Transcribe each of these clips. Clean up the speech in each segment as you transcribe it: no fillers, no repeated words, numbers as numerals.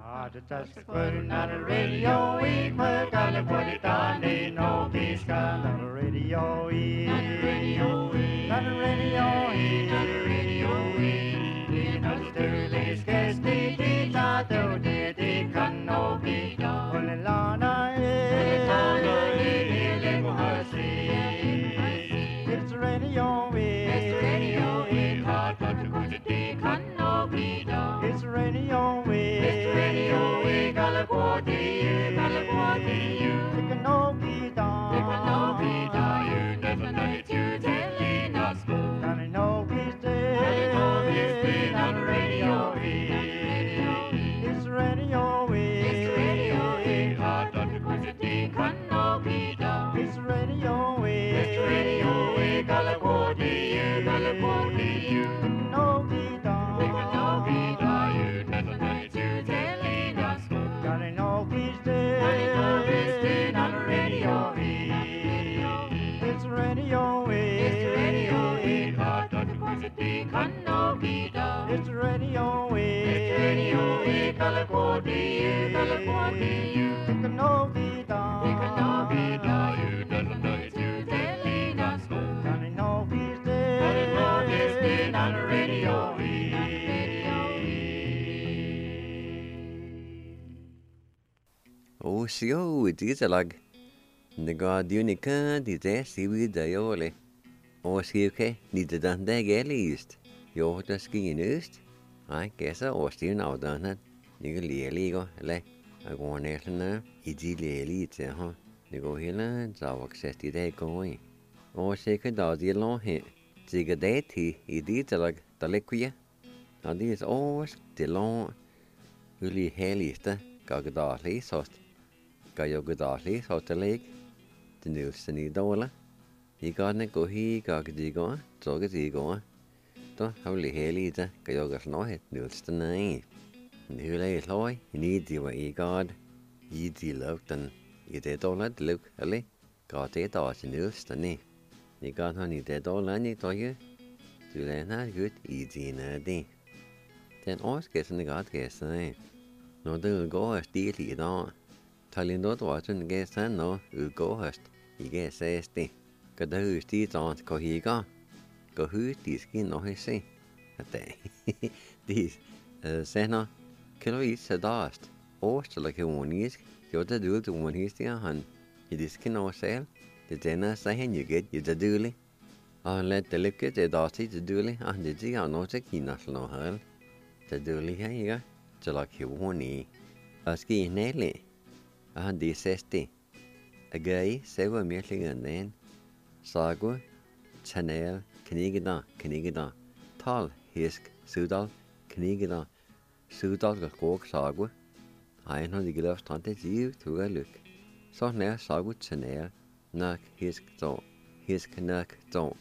Just putting on the radio, we put on the put it on, ain't no peace on the radio, on the radio, on the radio, on the radio, in Australia, scarce the guitar, though the can no be done. Only Lana, it's radio, it's radio, hard but to go to the can no be done. It's radio, it's radio, Galaguati, you can no be done. You can no be done, you never know it, you telling us more. Can I know he's dead? Can I know he's dead on the radio? It's radio, it's radio, hard not to go to the can no be done. It's radio, Galaguati, you can no be done. You can no be done, you never know it, you telling us more. Can I know he's dead? Can I know he's dead on the radio? It's radio, hard not to go to the can no be done. It's radio, Galaguati, you can no be done. You can no be done, you never know it, you telling us more. Can I know he's dead? Can I know he's dead on the radio? Oh, so it is a lag. The god unica di te si vida iole. Oh, si okay, need the done that at least. Yo, the skiing ist. I guess I was still now done it. You can go, like, I go on there now. It's elite, huh? You go here and so access to that going. Oh, second does the long hit. Zig a day tea, it is a lag, the liquid. Now, this always the long, really helliest, Gagadali sauce. Gayogadali sauce the lake. The news the need dollar. You got to go here, Gagazigo, Zogazigo. Don't have the hellies, Gayogas no hit, news the name. And who lay loy, you need the way you got. You the looked and you did all that look, Ali. Got it all the news the name. You got honey dead all and you told you. To learn how good, easy in a day. Then always gets in the god guess, eh? No, they'll go as dearly down. Telling not what and guess and no, you'll go host. You guess says the. Got the who's these on to go here go. Go who's these skin no his say. At the. These, Senna, kilo eats a dust. Or still like a one is, you're the duel to one he's the hand. You skin no sale. The dinner saying you get you the dually. I'll let the liquid the dusty the dually and the zig are not a key national hell. The dually here, so like you one e. A ski nearly. And the sesti. A gay, several meeting and then. Sagu, Chanel, Knigida. Tall, Hisk, Sudal, Knigida. Sudal got walk sagu. I know the gloves taunted you to a look. So now sagu Chanel, Nuck, Hisk, Nuck,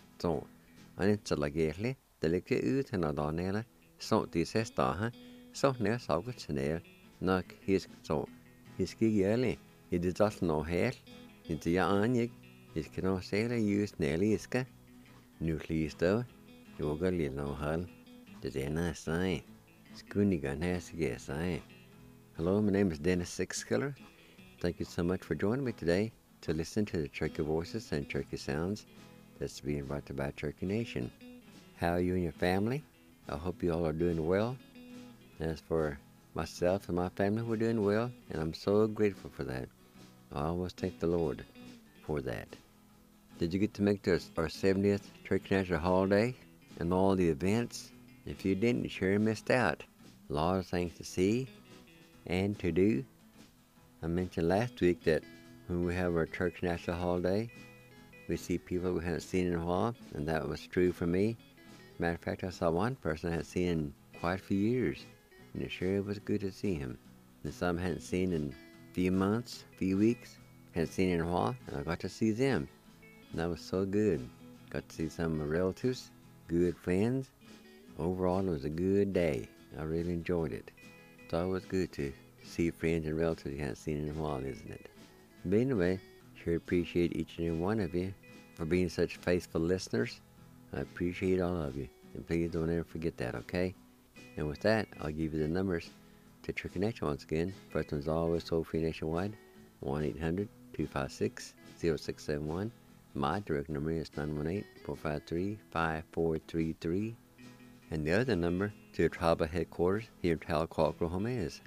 and it's a lagerly, the liquor ut and a donella. So this is star, so now sagu Chanel, Nuck, Hisk, Hiski early. It is just no hair. It's a yarn, it cannot say I use nearly iska. Nucleus though, yoga little hull. The dinner sign. Skoonigan has yes, I. Hello, my name is Dennis Sixkiller. Thank you so much for joining me today to listen to the Turkey voices and Turkey sounds that's being brought to by Turkey Nation. How are you and your family? I hope you all are doing well. As for myself and my family, we're doing well, and I'm so grateful for that. I always thank the Lord for that. Did you get to make this our 70th Turkey National holiday and all the events? If you didn't, you sure missed out. A lot of things to see and to do. I mentioned last week that when we have our Turkey National holiday, we see people we haven't seen in a while, and that was true for me. Matter of fact, I saw one person I hadn't seen in quite a few years, and it sure was good to see him. And some I hadn't seen in a few months, few weeks, hadn't seen in a while, and I got to see them. And that was so good. Got to see some of my relatives, good friends. Overall, it was a good day. I really enjoyed it. It's always good to see friends and relatives you haven't seen in a while, isn't it? But anyway, sure appreciate each and every one of you for being such faithful listeners. I appreciate all of you. And please don't ever forget that, okay? And with that, I'll give you the numbers to Turkey Nation once again. First one's always toll-free nationwide, 1-800-256-0671. My direct number is 918-453-5433. And the other number to the tribal headquarters here in Tahlequah, Oklahoma is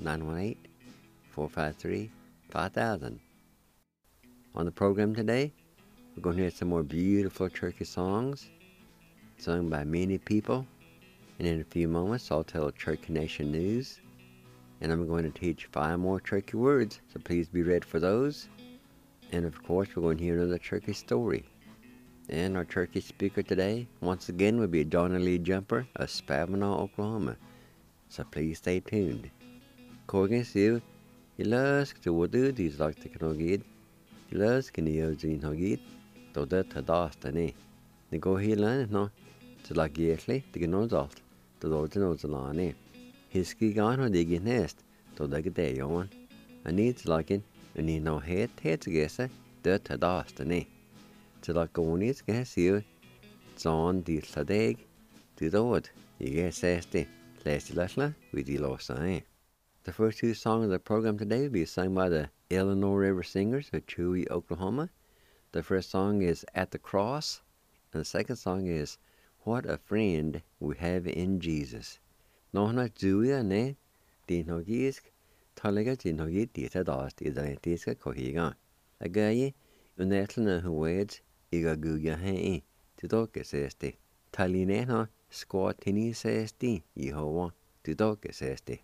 918-453-5000. On the program today, we're going to hear some more beautiful Turkey songs sung by many people. And in a few moments, I'll tell Turkey Nation news. And I'm going to teach 5 more Turkey words, so please be ready for those. And of course, we're going to hear another Turkey story. And our Turkey speaker today, once again, will be Donna Lee Jumper of Spavinaw, Oklahoma. So please stay tuned. Korgen siu, ilask to wadu these like the kanogid. Ilask in the ozine hogid, though that hadastane. The go healan, no, to like yetly, the gnozalt, the lord nozalane. His ski gone or digging nest, though they get day on. I need like it, and he no head together, that hadastane. To like going is gas you, it's on the sadag, to the wood, you get sasty, last little, with the lost sign. The first 2 songs of the program today will be sung by the Illinois River Singers of Chewy, Oklahoma. The first song is At the Cross, and the second song is What a Friend We Have in Jesus. No na Julia ne, the Nogisk, Taliga Jinogi, Tita Dost, is an Tiska Kohiga. A guy, Unetlana who waits, Iga Guga Hay, to doke sesti. Talinena, squatini sesti, Yehovah, to doke sesti.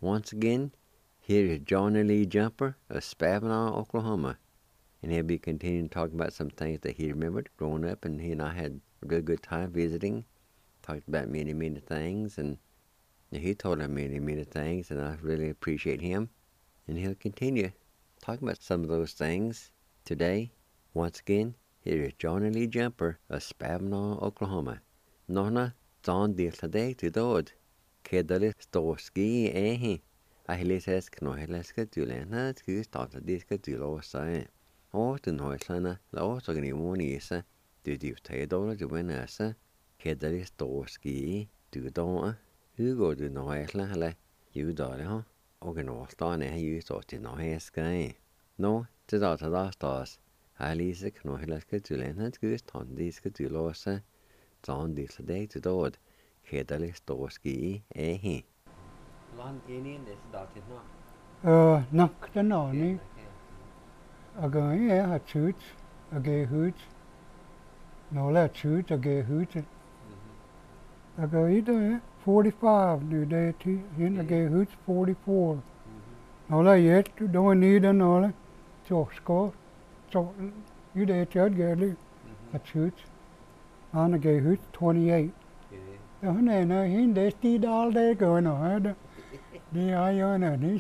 Once again, here is Johnny Lee Jumper of Spavinaw, Oklahoma. And he'll be continuing to talk about some things that he remembered growing up, and he and I had a good time visiting. Talked about many things, and he told us many things, and I really appreciate him. And he'll continue talking about some of those things today. Once again, here is Johnny Lee Jumper of Spavinaw, Oklahoma. Nona, John Diltade to Dod. Kedali Stoski, Ahilis Knohileska Dulana, Skustata Diska Dulosa. Or the Noislana, the Autoganimoniesa, the Dutador, the Venasa, Kedali Stoski, Dudona, Hugo de Noisla, you daughter, Oganostan, you thought in Noheska. No, the daughter last us. Alice Knohileska Dulana, Gustan Diska Dulosa, John Diltade to Dod. Kedali Stoski, Lan Indian is daughter no. Nak the nani. A guy, a shoot, a gay hoot. No, let shoot, a gay hoot. A guy, 45, new day, in a gay hoot, 44. No, let yet, don't need an all. So, score. So, you day, third girly, a shoot. On a gay hoot, 28. Đó này nó hiến để tí đó đây cơ nó đi ai vô nè đi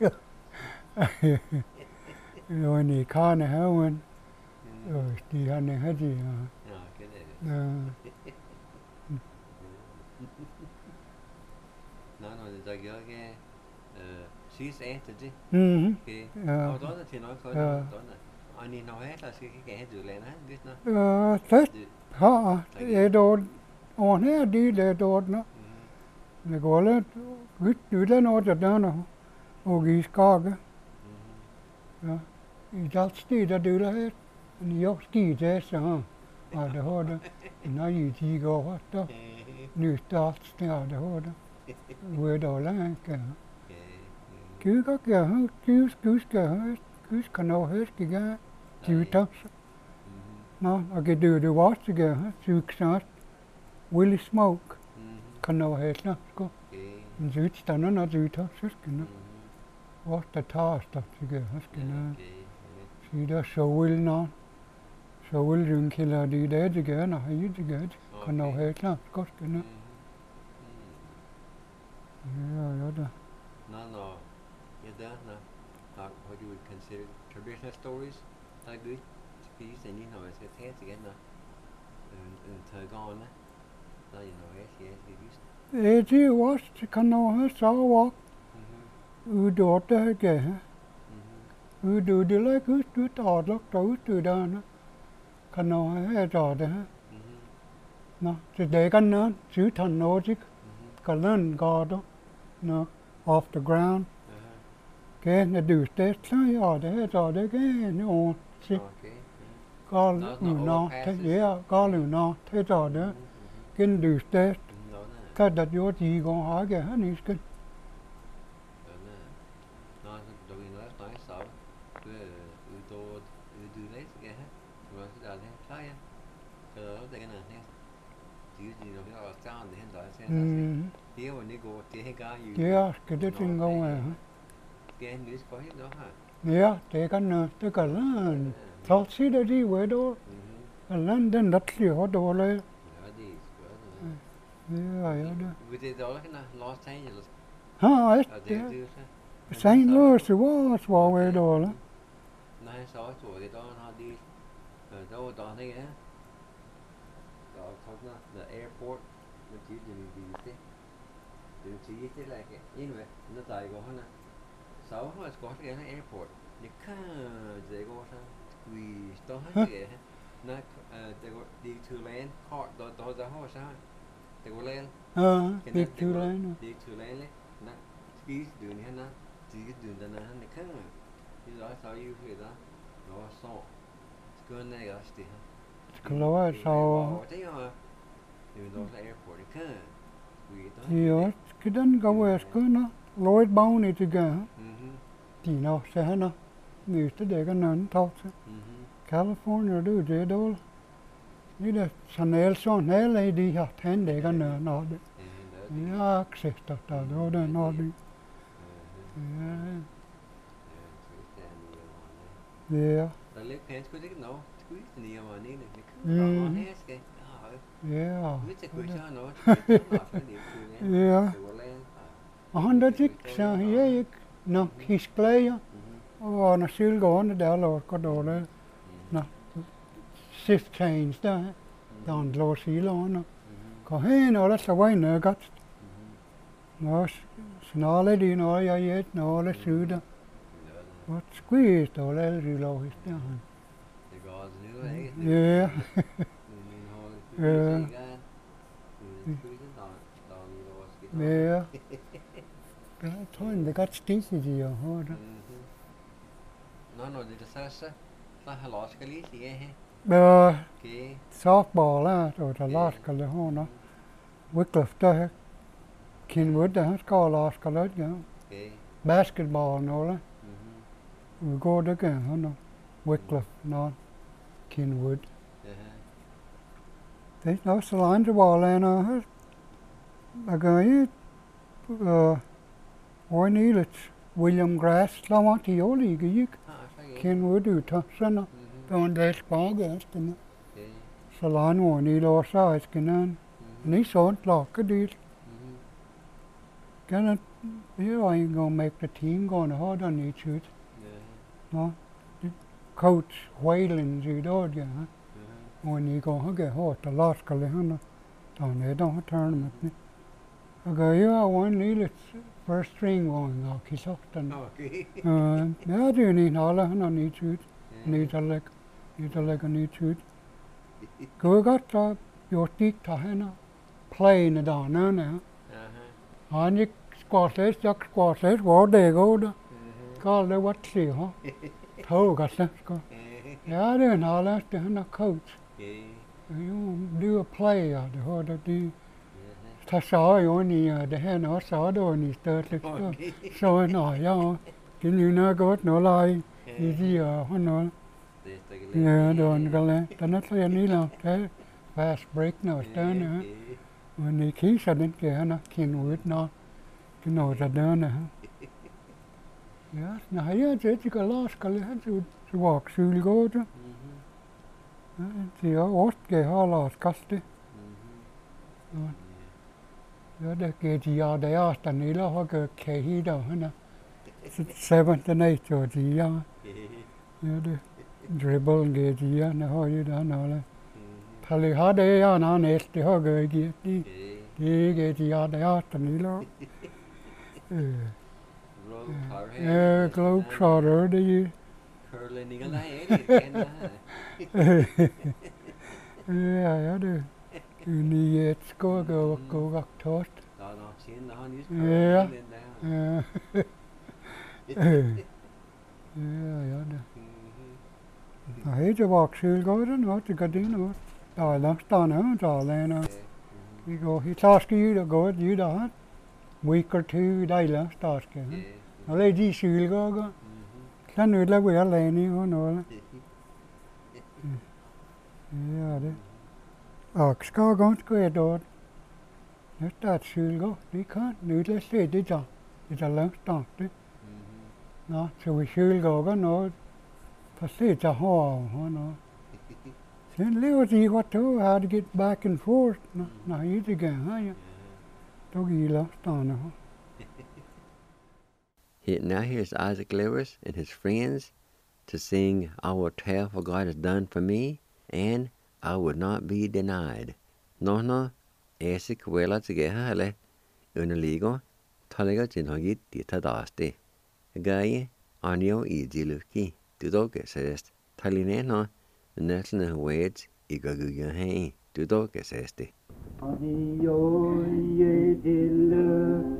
rồi nè kho này hả quên rồi thì anh này hết gì hả nó nói cho cái she's entity cái đó thì nói coi đó là anh nói hết là cái dự lên hết biết nó Tết họ để đồ on here đi để đồ nó để gọi là vứt đi lên nó chật đó nó ghi có cái Idag styr du det här. Jag styrde så ja, det har det. När jag gick av då. Nu start det har det. Vừa đó là cái. Cứ có cái cứ cái nào hết cái chịu tóc. Nó cái đưa vót cái chịu snart. Will smoke. Kan nào hết nó có. Chịu stanna nó chịu tóc så cái nó. Vart det tas då tycker jag ska nå. Sida så vill nå. Så vill du killa det där det går nå hej det går. Kan nå helt klart ska nå. Ja då. No. Yeah, how you would consider traditional stories like good piece and you know it's a test again in Tagon. Now you know yes. Det var kan nå så var. Đột ra kìa đưa lấy cứ tỏ lóc trấu từ đó nó khăn nó hay trò đấy nó thì để cái nó chữ thành nó chứ cái lên gò đó nó off the ground cái nó đưa tết sai ở đấy trò đấy cái nó ổn chứ có lửa nó thế vậy có lửa nó thế trò đó cái đưa tết cái đặt vô gì còn hỏi kìa hết đi cái Yeah, cái đó trên ngông à. Yeah, thế cái nào, thế cái là thọ sĩ đó đi về đó, lần đến đất thì họ đồ lên. Yeah, Los Angeles. Ha, Saint Louis was về đó là. Này sáu tuổi đó họ đi đâu đó này á. Đó không là the airport mình chỉ đi từ chỉ thế là cái như vậy nó tại có hả sáu là có cái airport đi khá dễ có sao vì đó hết cái nó đi từ lên họ đó ra họ sao để có lên đi từ lên đấy nó ski đường này nó chỉ đường đó nó khá thì đó sao yêu thì đó nó sọ cái này là gì hả cái đó sao thế mà đường đó là airport khá Yeah, cái đó có về cái nó Lloyd bao này thì cả thì nó sẽ nó người ta để cái nó thóc California đó để đó như là Chanel son hè lại đi học thêm để cái nó đấy yeah, sẽ đó đó nó đi Yeah. Ja, Yeah. der er lidt pænt, skulle det ikke nå? Skulle det lige om en det Mm. kunne her skal. Yeah. Vi til kunne så noget. Det er nok det. Yeah. Det var land. Og han der dik så jeg ikke nok hisplayer og når sylgående der lå godt dårligt. Nå. Shift change der. Der en lå silerne. Gå hen og der så var en godt. Nå, snarere det når jeg et når det syder. What squeeze der alle de lå i der. Det går altså nu, ikke? Ja. Ja. Ja. Jeg tror det godt stikke de og hørte. Nå, når det er så har lov skal lige sige her. Okay. Softball der der laskal det hørne. Wycliffe der Kenwood der skal laskal det ja. Okay. Basketball nåle. Vi går det kan han Wycliffe nå Kenwood. Det er også så langt ball her. Jeg gør det. Ornilet William Grass lama til joli gik. Kenwood ut sådan. Der en del sparke sådan. Så langt Ornilet også skal ni sådan lakke dit. Kan you ain't gonna make the team going hard on each shoot. No. Coach Whalen you do ja. When you go get hot the last kali hana. Down there don't tournament. I go you one need first string going now kiss off then. Okay. Ja det ni alla hana ni shoot. Ni like a ni shoot. Go got your stick ta hana. Playing it on now. Han gick squashes, jag squashes var det goda. Call det what see ha. Tog att det ska. Ja det är en alla det han coach. You do a play det har det ta sa ju ni det här nå sa då ni stört lite. Så nå ja. Kan ju nå gott nå lai. Ni han nå. Ja då en galle. Den är så ni la. Fast break nå stön. Men ni kisa den kan Kenwood nå. Nå så dønne. Ja, nej, jeg det ikke laskal han så vok syl godt. Ja, det er også det har laskaste. Ja, det gør de ja, det er der nede har gør kæhi der han. 7th and 8th og de ja. Ja, det dribble gør de ja, når har jo der når. Talle har det ja, når næste har gør ikke de. Det gør de ja, det er der nede. Globetrotter det er Curling ikke nej. Ja det. Ni et skår gå godt tort. Nå, sen har ni Ja. Ja det. Nej det var syl godt nå det gør det nå. Der er langt der nå der lander. Vi går hit taske og går det der. Week or two days taske. Nó lấy đi syl có. Cái nữa là bữa lại ní nó nó. Ja det. Skal godt gå det. Nó ta syl có. Đi kan nữa là sẽ det cho. Det là langt der det. Nå, så vi syl có nó. Phải sẽ cho họ nó. Sen lever de godt to how to get back and forth. Nå, hit igen ha. Då gillar stanna. Now here's Isaac Lewis and his friends to sing I Will Tell What God Has Done For Me and I Would Not Be Denied. Nå, Isaac Wella til gære hele underliggere, taler til noget de tager daste. Gære, anjo i diluki, du dog sæst. Taler nå, næsten højt i gære her, du dog sæst. Anjo i diluki.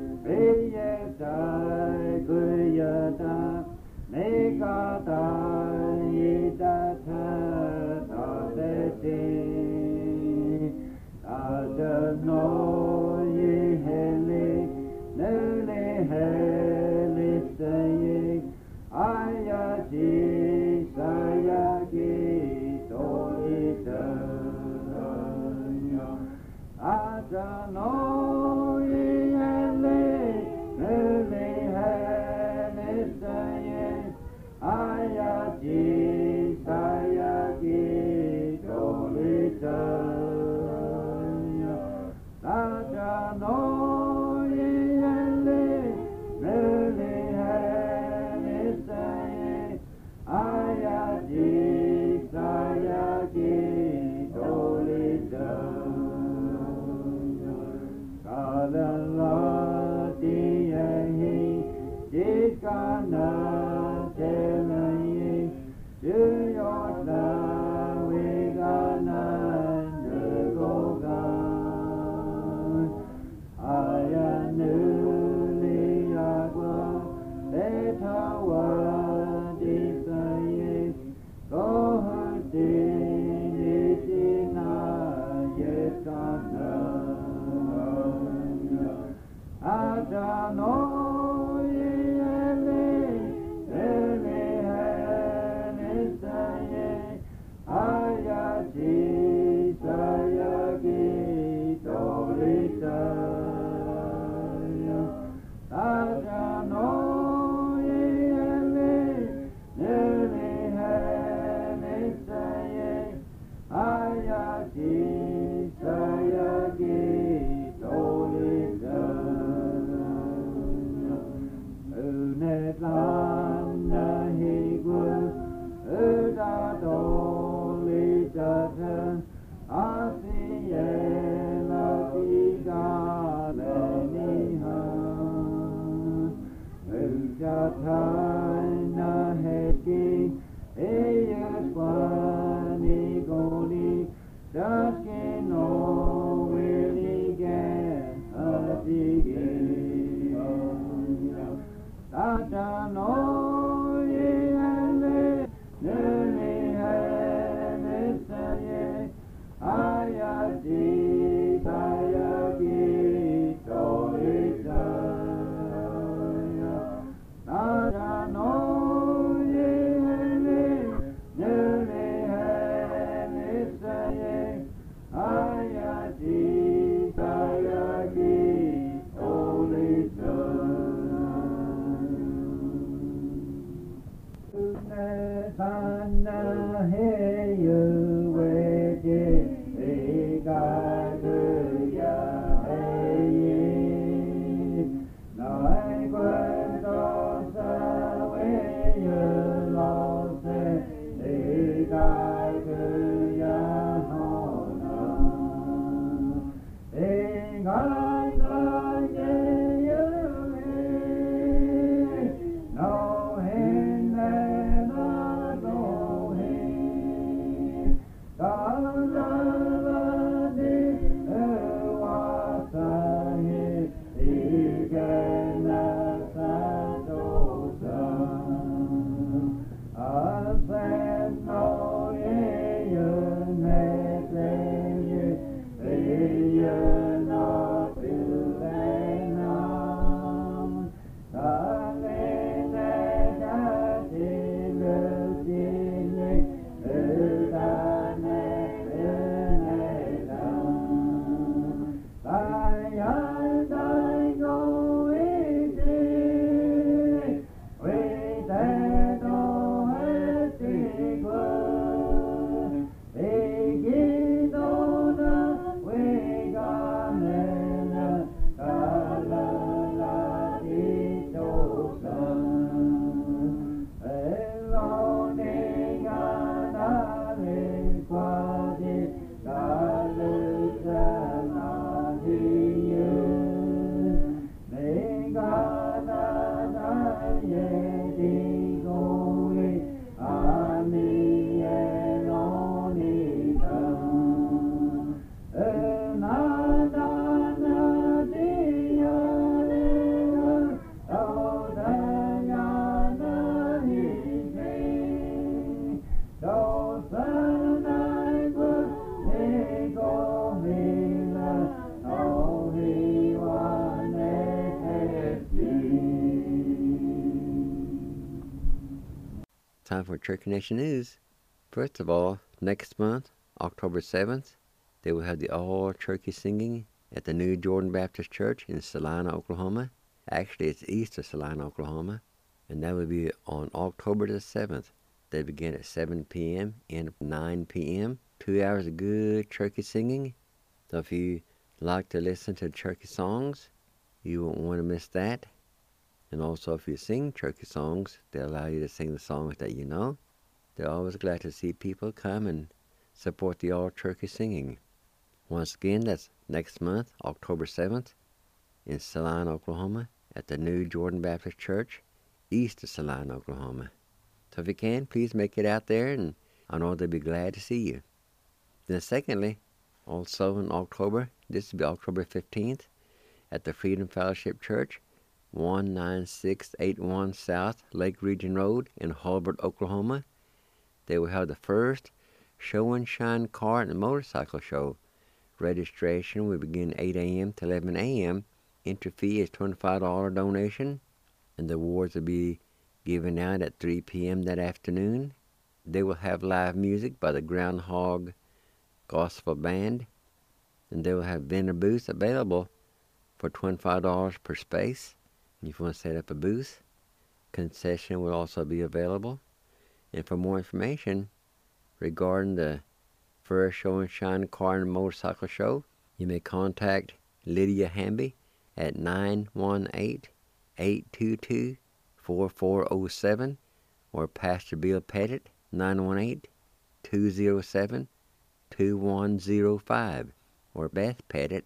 Time for Turkey Nation News. First of all, next month, October 7th, they will have the all-turkey singing at the New Jordan Baptist Church in Salina, Oklahoma. Actually, it's east of Salina, Oklahoma. And that will be on October the 7th. They begin at 7 p.m. and 9 p.m. 2 hours of good turkey singing. So if you like to listen to turkey songs, you won't want to miss that. And also, if you sing turkey songs, they allow you to sing the songs that you know. They're always glad to see people come and support the all-turkey singing. Once again, that's next month, October 7th, in Salina, Oklahoma, at the New Jordan Baptist Church, east of Salina, Oklahoma. So if you can, please make it out there, and I know they'll be glad to see you. Then secondly, also in October, this will be October 15th, at the Freedom Fellowship Church, 19681 South Lake Region Road in Hulbert, Oklahoma. They will have the first Show and Shine Car and Motorcycle Show. Registration will begin 8 a.m. to 11 a.m. Entry fee is $25 donation, and the awards will be given out at 3 p.m. that afternoon. They will have live music by the Groundhog Gospel Band, and they will have vendor booths available for $25 per space. If you want to set up a booth, concession will also be available. And for more information regarding the first Show and Shine Car and Motorcycle Show, you may contact Lydia Hamby at 918-822-4407 or Pastor Bill Pettit 918-207-2105 or Beth Pettit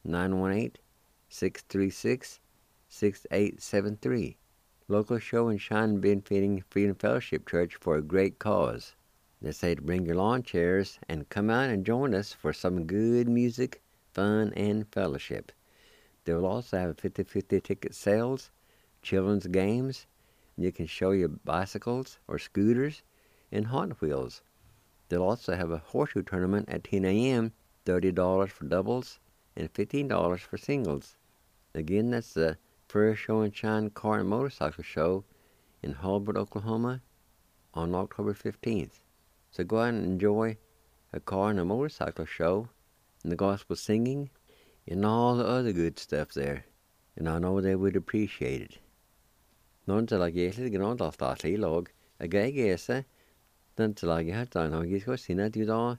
918-636-6873. Local Show and Shine benefiting Freedom Fellowship Church for a great cause. They say to bring your lawn chairs and come out and join us for some good music, fun, and fellowship. They will also have 50-50 ticket sales, children's games, and you can show your bicycles or scooters and Hot Wheels. They'll also have a horseshoe tournament at 10 a.m., $30 for doubles and $15 for singles. Again, that's the first Show and Shine Car and Motorcycle Show in Hulbert, Oklahoma on October 15th. So go out and enjoy a car and a motorcycle show and the gospel singing and all the other good stuff there. And I know they would appreciate it. None till I guess it, all the thoughts log. A guy guess it. Then till I get done, I guess what's in it, you know.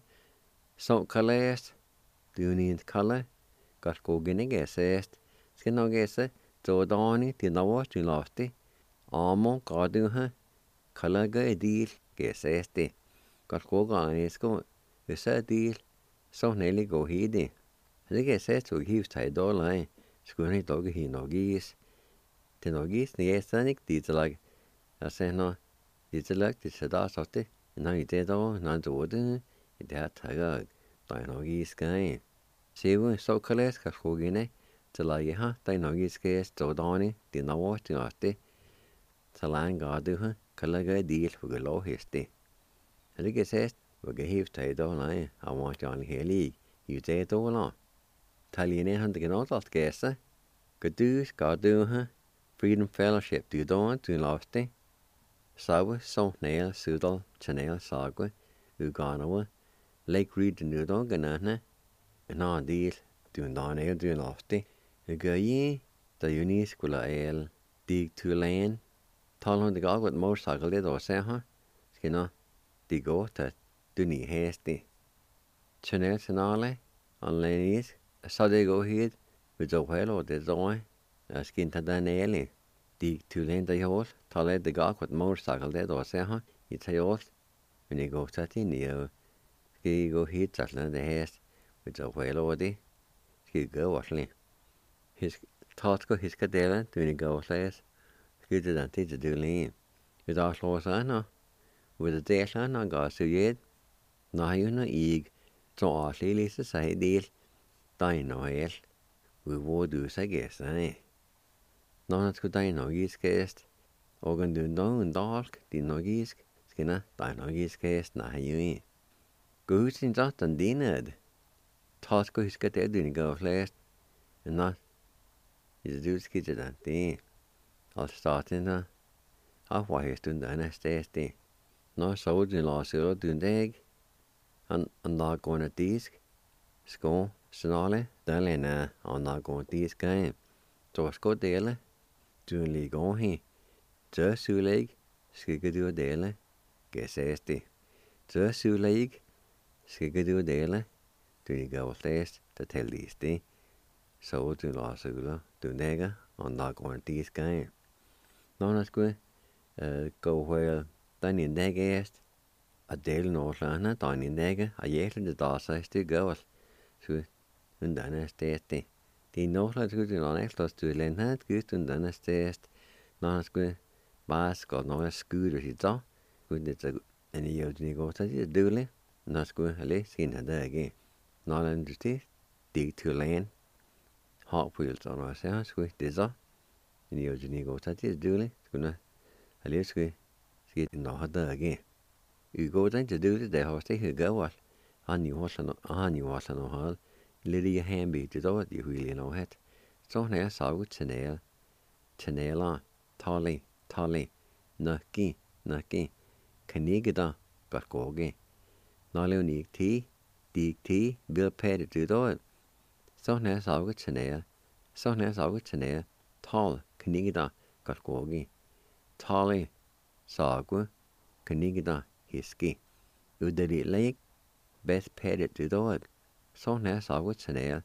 So colors, doing in color, got go getting guess it. Skin no guess it. So Donny, the no to lost it. Almo, God do her. Color guy deal, guess it. Got go on is go. You said deal. So nearly go he did. I guess that's what he was tied all line. Schoony dog he no geese. The no geese, the aesthetic, these like. I say no. These like this a dot of it. And now you did all, not the wooden. It had tiger. No geese guy. See when so colors got go in it. To like, huh? No geese case, so Donny, the no watch to it. To land God do her. Color guy deal for the low history. I guess that's what he was tied all line. I want you on here league. You did all on. Italian hand to out of guess. Good do's, God do her. Freedom Fellowship do don't do lost it. Sawa, so nail, Sudal, Chanel, Sagwa, Uganawa, Lake Region do don't ganana. And on deal, do non air do lost it. You go ye, the unis will ale, dig to land. Tell him the God with motorcycle did or say, huh? Skinner, the go to do ni hasty. Chanel Chanale, on Lenny's. So they go here with the whale or the zoe, a skin to the nail. Dig to land the horse, tell the God with motorcycle dead or say, huh? It's a horse. When you go to the ski go here, to the haste with the whale or the ski go washly. His thoughts go his cadella, doing a go slash, ski to the teacher do lean. With our slows on, with the dash on, I got so yet. Now you know, egg, so our silly society. Dino el, we would do I guess, eh? None of the dino geese cast, organ do no and dark, dino geese, skinner, dino geese cast, nah you in. Goose in that and dinnered. Tosco his cat doing go last, and not is do skitted that day. I'll start in her. I'll why he's doing the nasty. No soldier lost it doing the egg, and not going at disc. School. Snarly, Dalena, on not going this game. So it's good daily. Doing league on he. Just two leg, skigado daily. Guess SD. Just two leg, skigado daily. Doing go last to tell these day. So to last sula, do nega, on not going this game. No, that's good. Go where, then in negast. A daily northlana, done in nega, a year in the dasa to go. So, and then I stayed. Die nochla tu du non echt los du len hat gut und dann ist erst noch gut bas got noch skur is da gut det en yo ni go ta di dule nas gut ale sin da again non and dig to land hot wheels on us ja gut det så en yo ni go ta di dule kuna ale sku sit no da again you go down to do det har sig hur gå han ju har no har lille hambi det då det vill nog het så när jag sa tenela tali naki kanigda got goge när ni ti vill pæde det då så när jag sa tenela tal kanigda got goge tali sagu kanigda hiski udari lake best pæde det då så när jag sa tenela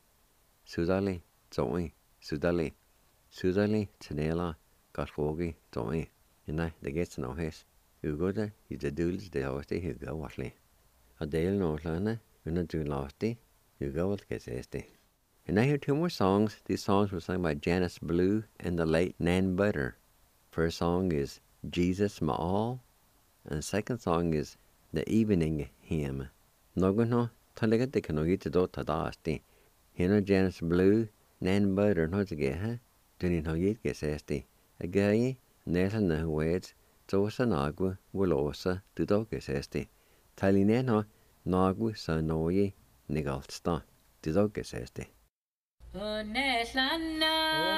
sudali tenela got goge doi nej det gets no hes you go there you the dudes they always stay here go watchly a dale no lana when do lofty you go with get este and I hear two more songs. These songs were sung by Janice Blue and the late Nan Butter. First song is Jesus My All and the second song is The Evening Hymn. Nogono talaga de kano yite do tadasti hino Janice Blue Nan Butter no to get ha duni no yit get este again nesa na words Tosa Nagua Wulosa Dudogesesti. Talineno Nagu Sanoye Nigalsta Dudogesesti. Uneslana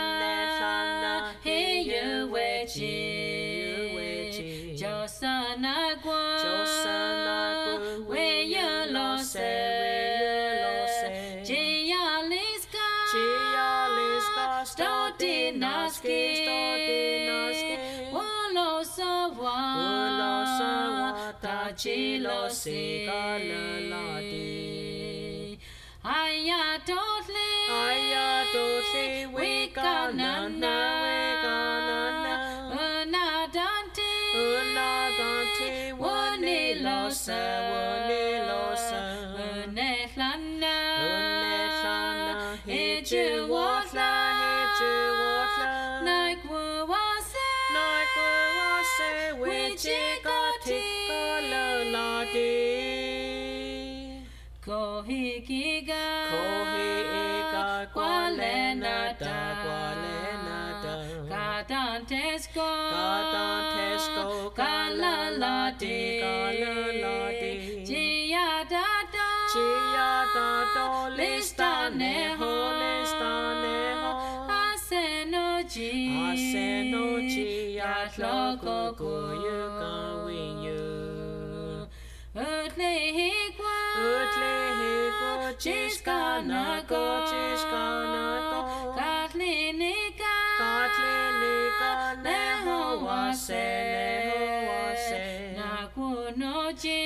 Hey Wechi Josanagua Where you lost Gialiska Stodinaski Chilo se galaladi ayatotli we ganana unadante wonilosa unetlana hejuwatla nakwase wichikati Kohikiga Kwalenata Kadantesco Kalalati Chiadado Listaneho Asenoji Yatloko Kuyuka Winyu Utlehikwa Chiskanako Katlinika Nehowase Nakunochi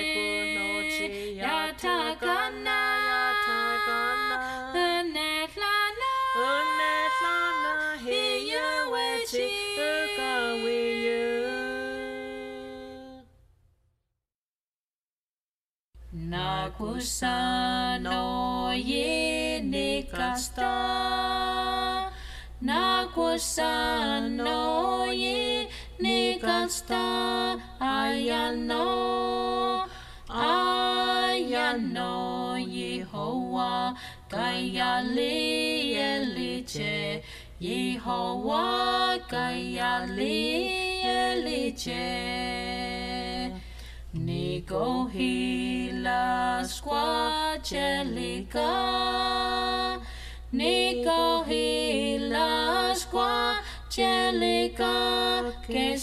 Yatakana Unetlana Hiya Wechi Ukawiyu Nakusano ye nikasta Nakusano ye nikasta Ayano Yehowa Kayali eliche Yehowa Kayali eliche Nico hila squachelica Nico hila squachelica Que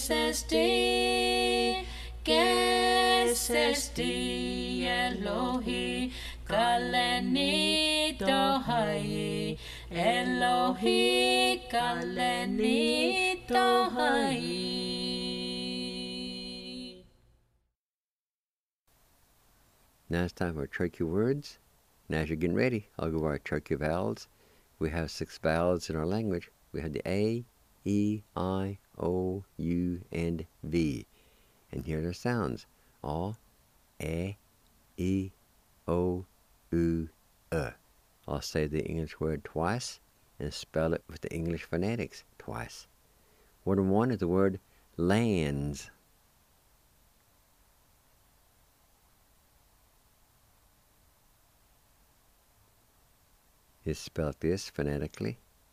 sesti Elohi Kaleni tohai Elohi Kaleni tohai. Now it's time for Cherokee words. Now as you're getting ready, I'll go over our Cherokee vowels. We have 6 vowels in our language. We have the A, E, I, O, U, and V. And here are their sounds. A, E, O, U, I'll say the English word twice. and spell it with the English phonetics twice. Word number one is the word lands. It's spelled this phonetically.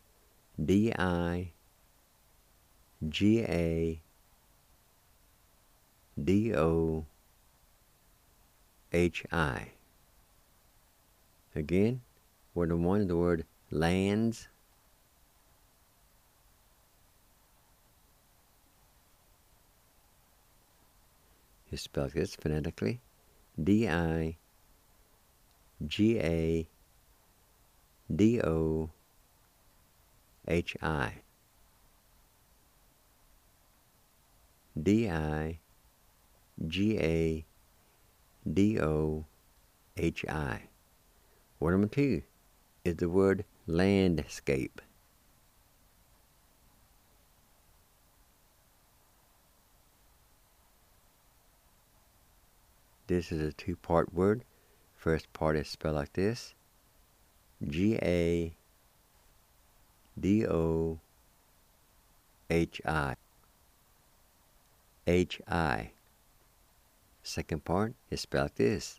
D-I-G-A-D-O-H-I. Again, word number one is the word lands. It's spelled this phonetically. D-I-G-A-D-O-H-I. D-I-G-A-D-O-H-I. Word number two is the word landscape. This is a two-part word. First part is spelled like this. G-A-D-O-H-I. H-I. Second part is spelled like this.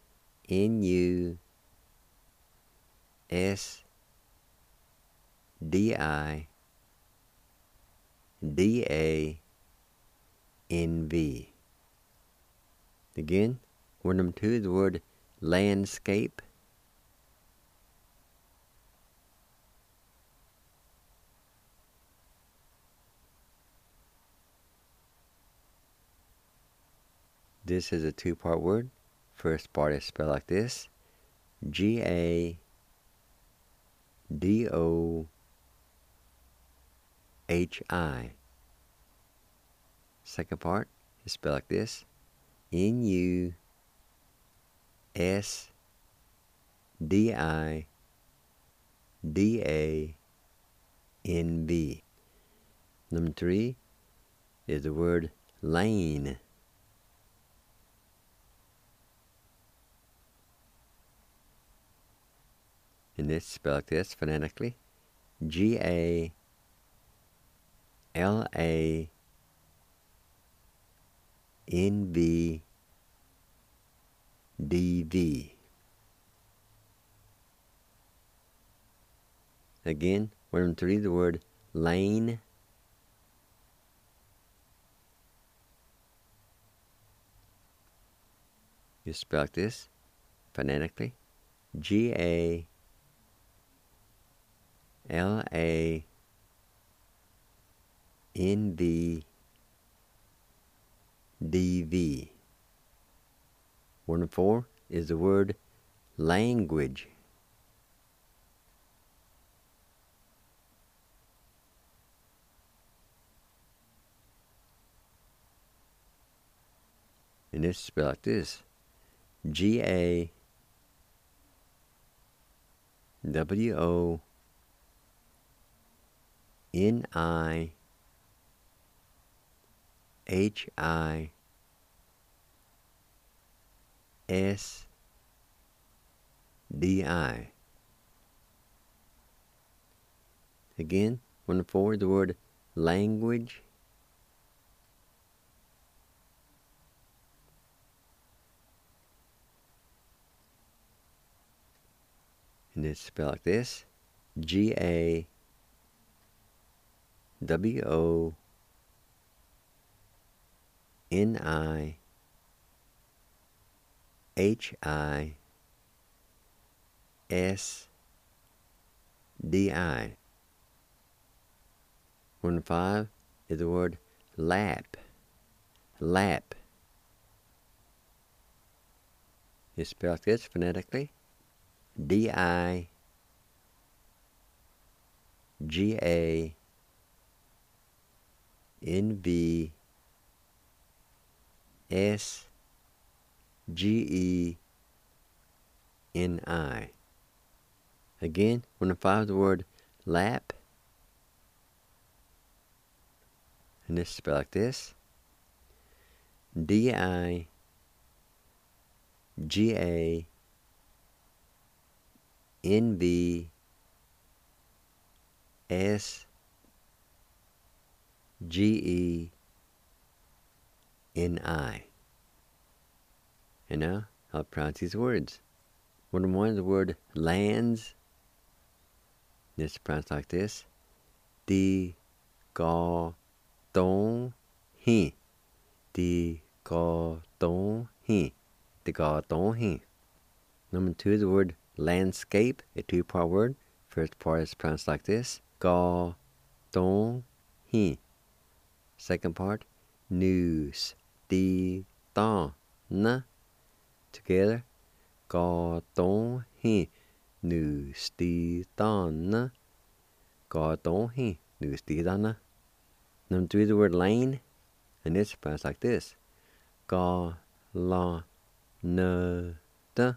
N-U-S-D-I-D-A-N-V. Again, word number two is the word landscape. This is a two-part word. First part is spelled like this. G-A-D-O-H-I. Second part is spelled like this. N-U-S-D-I-D-A-N-V. Number three is the word lane. And it's spelled like this phonetically. G-A-L-A-N-V-D-V. Again, word number three, the word lane. You spell like this phonetically. G-A-L-A-N-V-D-V. Word number four is the word language. And it's spelled like this. G-A-W-O-N-I-H-I-S-D-I. Again, one of four, the word language. And it's spelled like this. G-A-W-O-N-I-H-I-S-D-I. One of five is the word lap. Lap. It's spelled like this phonetically. D-I-G-A-N-V-S-G-E-N-I. Again, one of five is the word lap. And it's spelled like this. D-I-G-A-N-V-S-G-E-N-I. And now I'll pronounce these words. One more, the word lands. It's pronounced like this. Di ga dong hi. Di ga dong hi. Di ga dong hi. Number 2, the word landscape, a 2-part word. First part is pronounced like this. Ga dong hi. Second part, news. Di da na. Together. Ga dong hi. News di da na. Ga dong hi. News di da na. Number 3, the word lane, and it's pronounced like this. Ga la na da.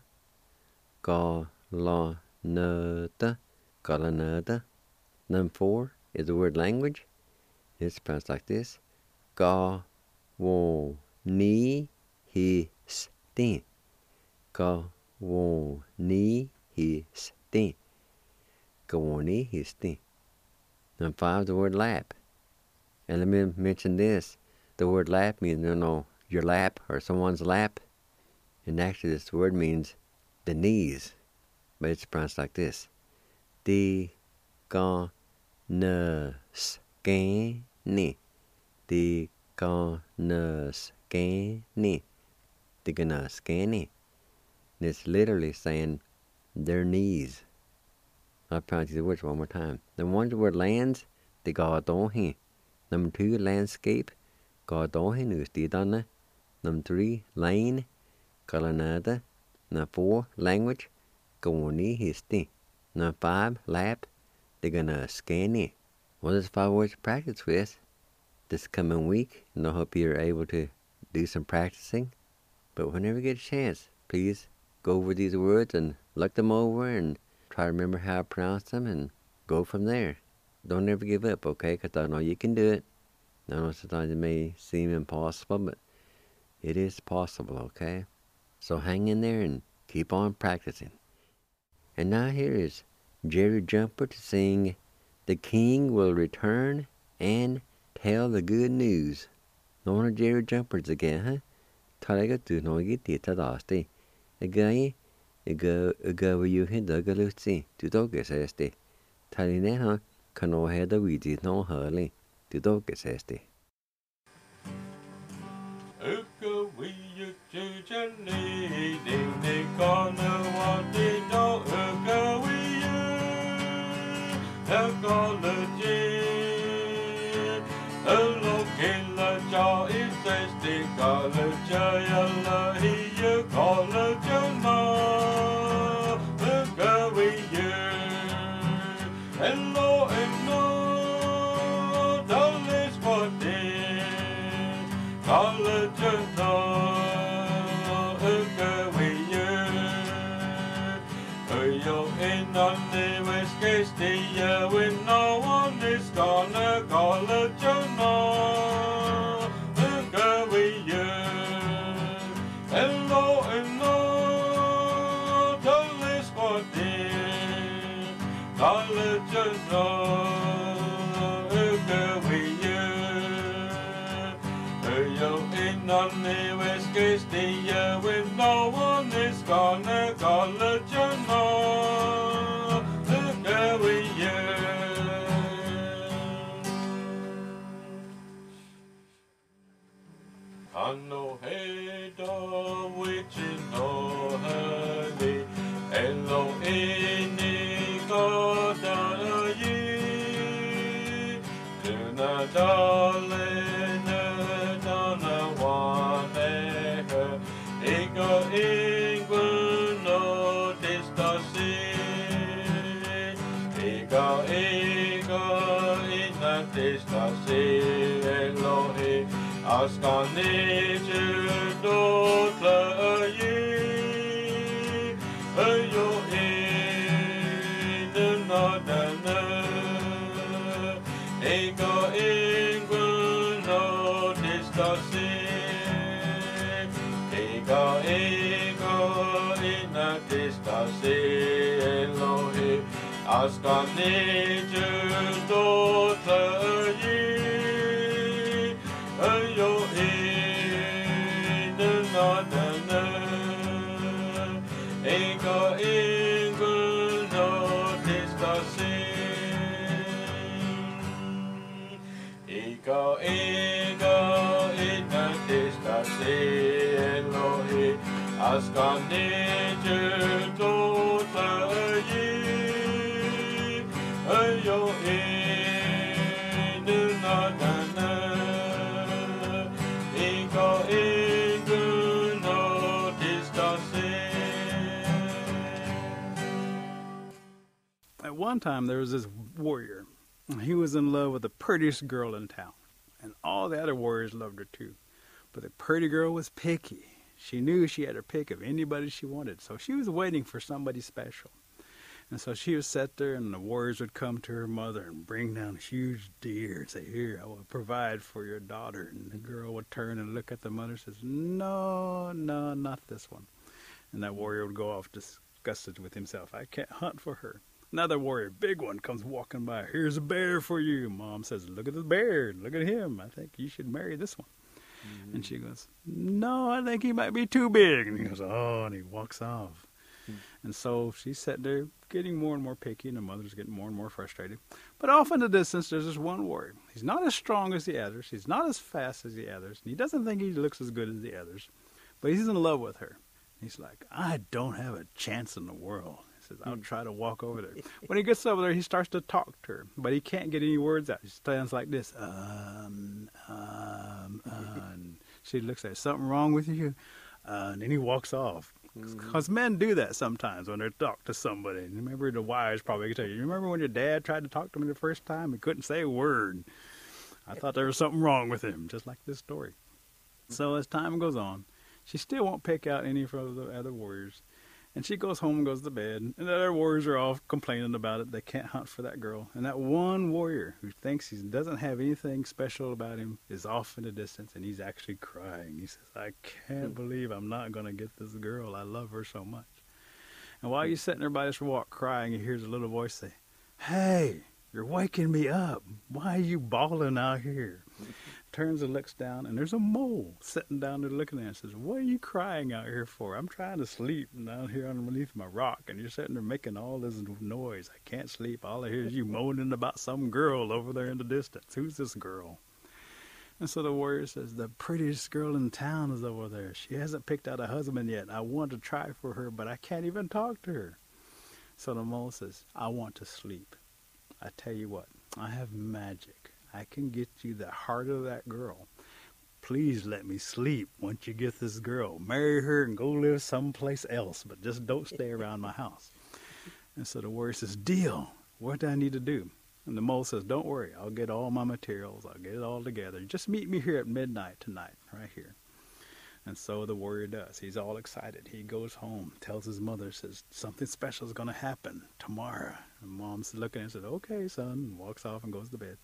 Ga la na da. Ga la na da. Number 4 is the word language. It's pronounced like this. Ga wo ni hi sti. Ga wo ni hi sti. Ga wo ni hi sti. Number 5, the word lap. And let me mention this. The word lap means, your lap or someone's lap. And actually this word means the knees. But it's pronounced like this. Di ga na scan ni. Di ga na scan ni. Di ga na scan ni. And it's literally saying their knees. I'll pronounce these words one more time. Number 1, the word lands. Di ga dong hi. Number 2, landscape. Ga dong hi news di da na. Number 3, lane. Ga la na da. Number 4, language. Ga wo ni hi sti. Number 5, lap. Di ga na scan ni. Well, there's 5 words to practice with this coming week, and I hope you're able to do some practicing. But whenever you get a chance, please go over these words and look them over and try to remember how to pronounce them and go from there. Don't ever give up, okay? Because I know you can do it. I know sometimes it may seem impossible, but it is possible, okay? So hang in there and keep on practicing. And now here is Jerry Jumper to sing The King Will Return and Tell the Good News. Nó Jerry Jumpers again, huh? Talaga tu no giti tadasti. Again, go you hit the galusi to dogus esti. Talinena cano head the weedy no hurly to dogus esti. Go we you gently, ding the corner, what they know, go we you, the college, a look in the jaw is the college, yellow, you college, no, go we you, hello and no, don't list for day, college, no, go we you, yo in on the west case, the when no one is gonna college, no, go we you, hello and no, don't list for day, college, no, go we you, yo in on the west case, the when no one is gonna college, no, go we you. Hanno hedo which is no hurry, hello inni goda ye, duna dale dana wane her, ego inguno distasi, ego ina distasi, Elohi. Askani dotle ye, yo in nadana, ego inguno distasi, ego ina distasi, Elohi. 아스카니 주도 더이 어요 이는 너는 이거 이글 노티스타시 이거 이노티스타시 엘로히 아스카니 주도 더이 어요 이는 너는 이거 이글 노티스타시. At one time, there was this warrior. He was in love with the prettiest girl in town, and all the other warriors loved her too. But the pretty girl was picky. She knew she had her pick of anybody she wanted, so she was waiting for somebody special. And so she would sit there, and the warriors would come to her mother and bring down a huge deer and say, "Here, I will provide for your daughter." And the girl would turn and look at the mother and says, "No, no, not this one." And that warrior would go off disgusted with himself. "I can't hunt for her." Another warrior, big one, comes walking by. "Here's a bear for you." Mom says, "Look at the bear. Look at him. I think you should marry this one." Mm-hmm. And she goes, "No, I think he might be too big." And he goes, "Oh," and he walks off. And so she's sitting there getting more and more picky, and the mother's getting more and more frustrated. But off in the distance, there's this one warrior. He's not as strong as the others. He's not as fast as the others. And he doesn't think he looks as good as the others. But he's in love with her. He's like, "I don't have a chance in the world." He says, "I'll try to walk over there." When he gets over there, he starts to talk to her. But he can't get any words out. He stands like this. And she looks at him, "Something wrong with you?" And then he walks off. Because men do that sometimes when they talk to somebody. And remember, the wives probably can tell you, "You remember when your dad tried to talk to me the first time? He couldn't say a word. I thought there was something wrong with him," just like this story. So as time goes on, she still won't pick out any from the other warriors. And she goes home and goes to bed. And the other warriors are all complaining about it. They can't hunt for that girl. And that one warrior who thinks he doesn't have anything special about him is off in the distance. And he's actually crying. He says, "I can't believe I'm not going to get this girl. I love her so much." And while he's sitting there by this walk crying, he hears a little voice say, "Hey, you're waking me up. Why are you bawling out here?" Turns and looks down, and there's a mole sitting down there looking at her and says, "What are you crying out here for? I'm trying to sleep down here underneath my rock, and you're sitting there making all this noise. I can't sleep. All I hear is you moaning about some girl over there in the distance. Who's this girl?" And so the warrior says, "The prettiest girl in town is over there. She hasn't picked out a husband yet. I want to try for her, but I can't even talk to her." So the mole says, "I want to sleep. I tell you what, I have magic. I can get you the heart of that girl. Please let me sleep once you get this girl. Marry her and go live someplace else, but just don't stay around my house." And so the warrior says, "Deal. What do I need to do?" And the mole says, "Don't worry. I'll get all my materials. I'll get it all together. Just meet me here at midnight tonight, right here." And so the warrior does. He's all excited. He goes home, tells his mother, says, "Something special is going to happen tomorrow." And Mom's looking and says, "Okay, son," and walks off and goes to bed.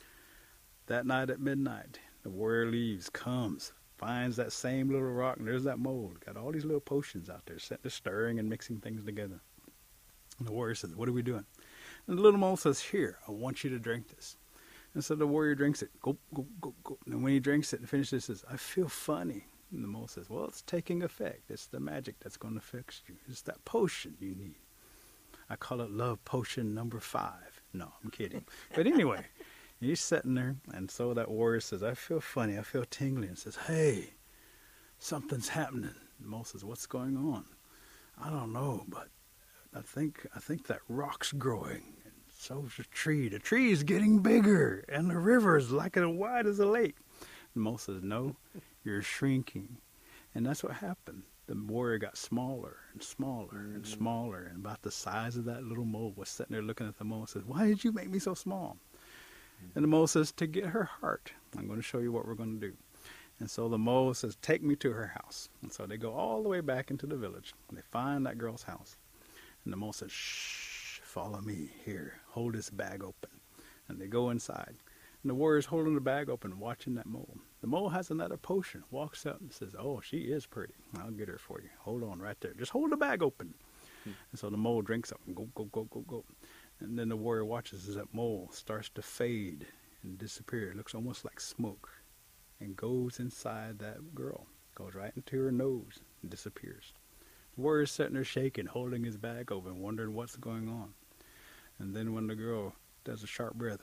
That night at midnight, the warrior leaves, comes, finds that same little rock, and there's that mole. Got all these little potions out there, sitting there stirring and mixing things together. And the warrior says, "What are we doing?" And the little mole says, "Here, I want you to drink this." And so the warrior drinks it. Gulp, gulp, gulp, gulp. And when he drinks it and finishes, he says, "I feel funny." And the mole says, "Well, it's taking effect. It's the magic that's going to fix you. It's that potion you need. I call it love potion number 5. No, I'm kidding. But anyway, he's sitting there, and so that warrior says, "I feel funny. I feel tingly," and says, "Hey, something's happening." The mole says, "What's going on?" "I don't know, but I think that rock's growing, and so's the tree. The tree is getting bigger, and the river is like as wide as a lake." The mole says, "No, you're shrinking." And that's what happened. The warrior got smaller and smaller and smaller, and about the size of that little mole was sitting there looking at the mole and says, "Why did you make me so small?" And the mole says, "To get her heart, I'm going to show you what we're going to do." And so the mole says, "Take me to her house." And so they go all the way back into the village, and they find that girl's house. And the mole says, "Shh, follow me. Here, hold this bag open." And they go inside. And the warrior's holding the bag open, watching that mole. The mole has another potion, walks up and says, "Oh, she is pretty. I'll get her for you. Hold on right there. Just hold the bag open." And so the mole drinks up and go, go, go, go, go. And then the warrior watches as that mole starts to fade and disappear. It looks almost like smoke, and goes inside that girl, goes right into her nose and disappears. The warrior's sitting there shaking, holding his bag open, wondering what's going on. And then when the girl does a sharp breath,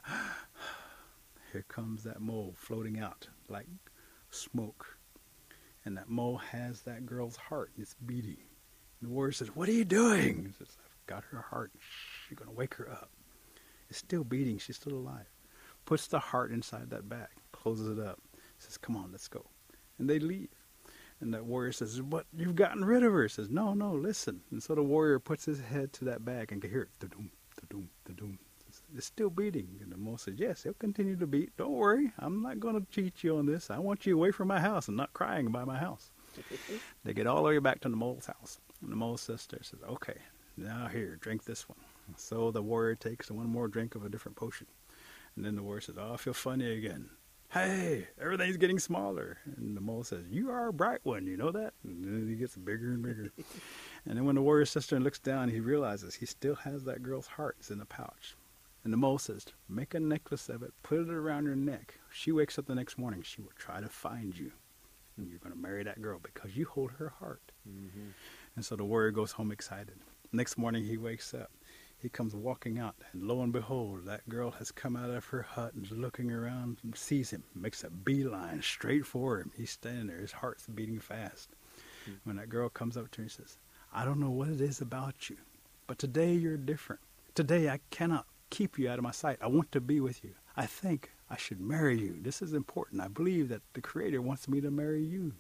here comes that mole floating out like smoke. And that mole has that girl's heart, and it's beating. And the warrior says, "What are you doing?" He says, "I've got her heart. You're going to wake her up." It's still beating. She's still alive. Puts the heart inside that bag, closes it up, says, "Come on, let's go." And they leave. And that warrior says, "But you've gotten rid of her." He says, "No, no, listen." And so the warrior puts his head to that bag and can hear it. Da-doom, da-doom, da-doom. It's still beating. And the mole says, "Yes, it'll continue to beat. Don't worry. I'm not going to cheat you on this. I want you away from my house and not crying by my house." They get all the way back to the mole's house. And the mole's sister says, "Okay, now here, drink this one." So the warrior takes one more drink of a different potion. And then the warrior says, "Oh, I feel funny again. Hey, everything's getting smaller." And the mole says, "You are a bright one, you know that?" And then he gets bigger and bigger. And then when the warrior's sister looks down, he realizes he still has that girl's heart. It's in the pouch. And the mole says, "Make a necklace of it, put it around your neck. She wakes up the next morning, she will try to find you. And you're going to marry that girl because you hold her heart." Mm-hmm. And so the warrior goes home excited. Next morning he wakes up. He comes walking out, and lo and behold, that girl has come out of her hut and is looking around and sees him, makes a beeline straight for him. He's standing there, his heart's beating fast. Mm-hmm. When that girl comes up to him, he says, "I don't know what it is about you, but today you're different. Today I cannot keep you out of my sight. I want to be with you. I think I should marry you. This is important. I believe that the Creator wants me to marry you."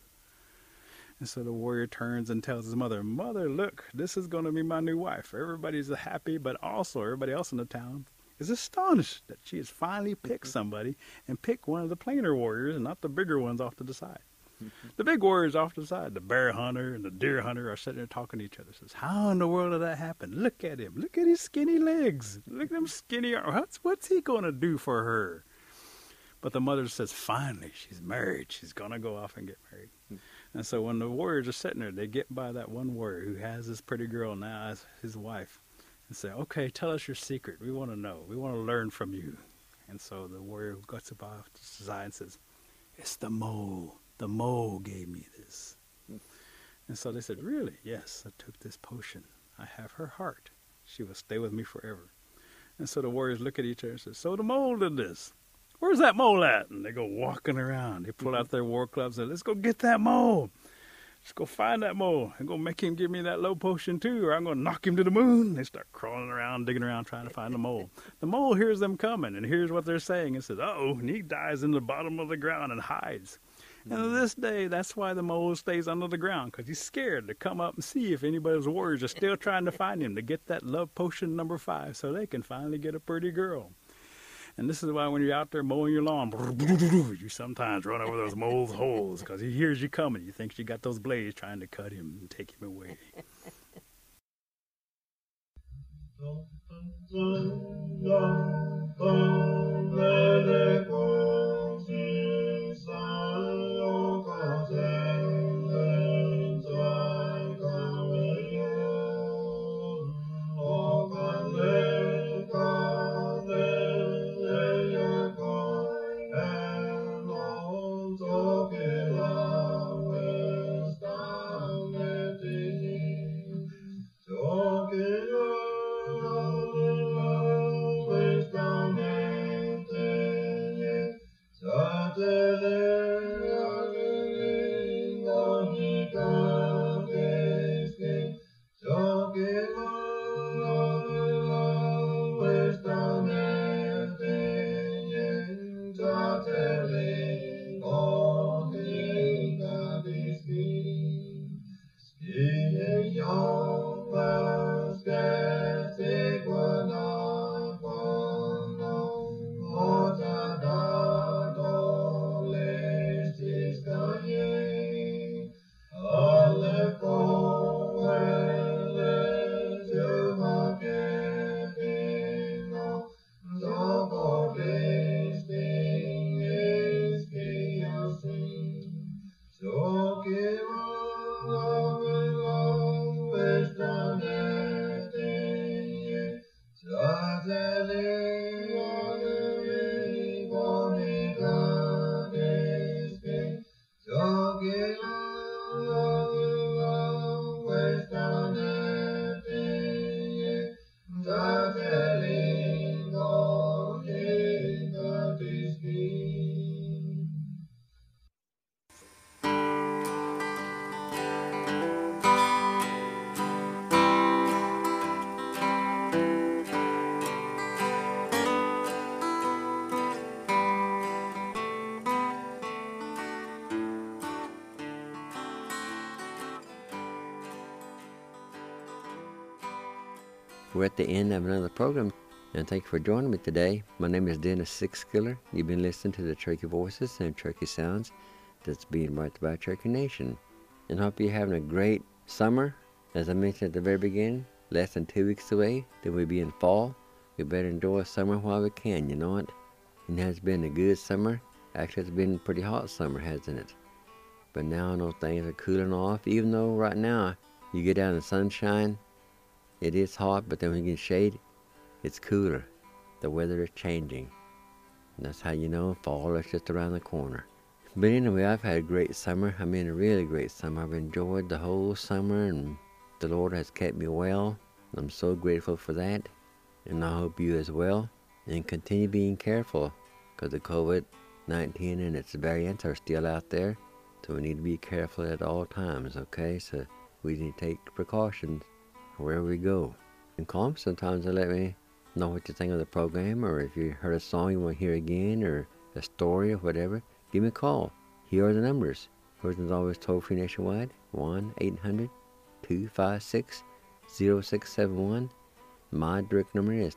And so the warrior turns and tells his mother, "Mother, look, this is going to be my new wife." Everybody's happy, but also everybody else in the town is astonished that she has finally picked somebody, and picked one of the plainer warriors and not the bigger ones off to the side. The big warriors off to the side, the bear hunter and the deer hunter, are sitting there talking to each other. Says, "How in the world did that happen? Look at him. Look at his skinny legs. Look at them skinny arms. What's he going to do for her?" But the mother says, "Finally, she's married. She's going to go off and get married." And so when the warriors are sitting there, they get by that one warrior who has this pretty girl now as his wife and say, "Okay, tell us your secret. We want to know. We want to learn from you." And so the warrior gets up off to the side and says, "It's the mole. The mole gave me this." And so they said, "Really?" "Yes, I took this potion. I have her heart. She will stay with me forever." And so the warriors look at each other and say, "So the mole did this. Where's that mole at?" And they go walking around. They pull out their war clubs and say, "Let's go get that mole. Let's go find that mole and go make him give me that low potion too, or I'm going to knock him to the moon." They start crawling around, digging around, trying to find the mole. The mole hears them coming and hears what they're saying and says, "Uh-oh," and he dives in the bottom of the ground and hides. And to this day, that's why the mole stays under the ground, because he's scared to come up and see if anybody's warriors are still trying to find him to get that love potion number 5 so they can finally get a pretty girl. And this is why when you're out there mowing your lawn, you sometimes run over those mole's holes because he hears you coming. He thinks you got those blades trying to cut him and take him away. we're at the end of another program, and thank you for joining me today. My name is Dennis Sixskiller. You've been listening to the Cherokee Voices and Cherokee Sounds that's being brought by Cherokee Nation. And hope you're having a great summer. As I mentioned at the very beginning, less than 2 weeks away, then we'll be in fall. We better enjoy summer while we can, you know it? It has been a good summer. Actually, it's been a pretty hot summer, hasn't it? But now I know things are cooling off, even though right now you get out in the sunshine, it is hot, but then when you get shade, it's cooler. The weather is changing. And that's how you know fall is just around the corner. But anyway, I've had a great summer. I mean, a really great summer. I've enjoyed the whole summer, and the Lord has kept me well. I'm so grateful for that. And I hope you as well. And continue being careful, because the COVID-19 and its variants are still out there. So we need to be careful at all times, okay? So we need to take precautions wherever we go. And call me sometimes and let me know what you think of the program, or if you heard a song you want to hear again, or a story or whatever, give me a call. Here are the numbers. Yours is always toll-free nationwide, 1-800-256-0671. My direct number is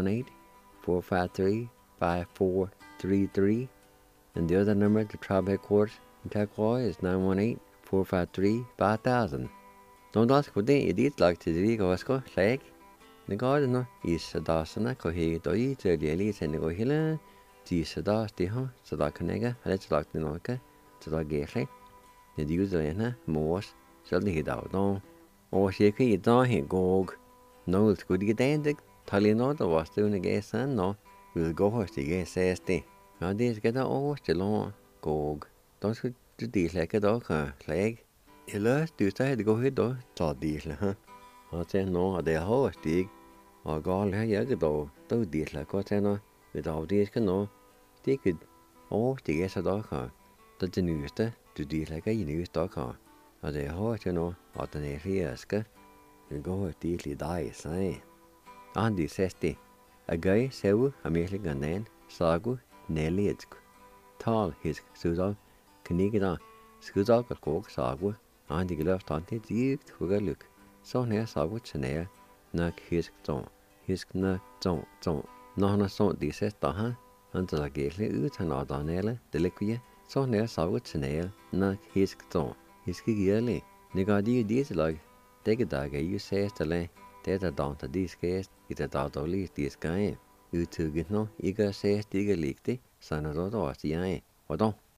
918-453-5433. And the other number at the tribe headquarters in Taqua is 918-453-5000. Don't ask what they did like to do, go slag. The garden is a dasana, go here, do you tell the elite and go here? Tis a das, the huh, so that canega, let's like the noka, so that gay. The user, Morse, shall he down. Or she can eat down here, gog. No, it's good to get in the Talino, the was doing a gay son, no, we'll go for the gay says they. Now these get all still on, gog. Don't go to these like a dog, leg. You last do say to go here, though, saw these, huh? I say no, they horse dig, or gall here, you go, do these like what I know, with all these can know. They could all the guess a dog, the news to these like a news dog, or they horse, you know, or the nearest, you go at these dice, eh? Andy says they, a guy, sewu, a mealing and then, sagu, nelly it's tall, his Sudan, Canigada, Scuzal, a cock, sagu, Andy left on it, yield, who got look. So near sagu, Chanel, knock his zone, his knock zone. No, no, so this is the huh? Until I get it, and not on Ella, the liquid, so near sagu, Chanel, knock his zone, his yearly. Nigadi these like, take a dog, you say the lay, there's a down to this case, it's a dog of least this guy. You two get no, eager says, digger leaked, son of the eye. Or don't.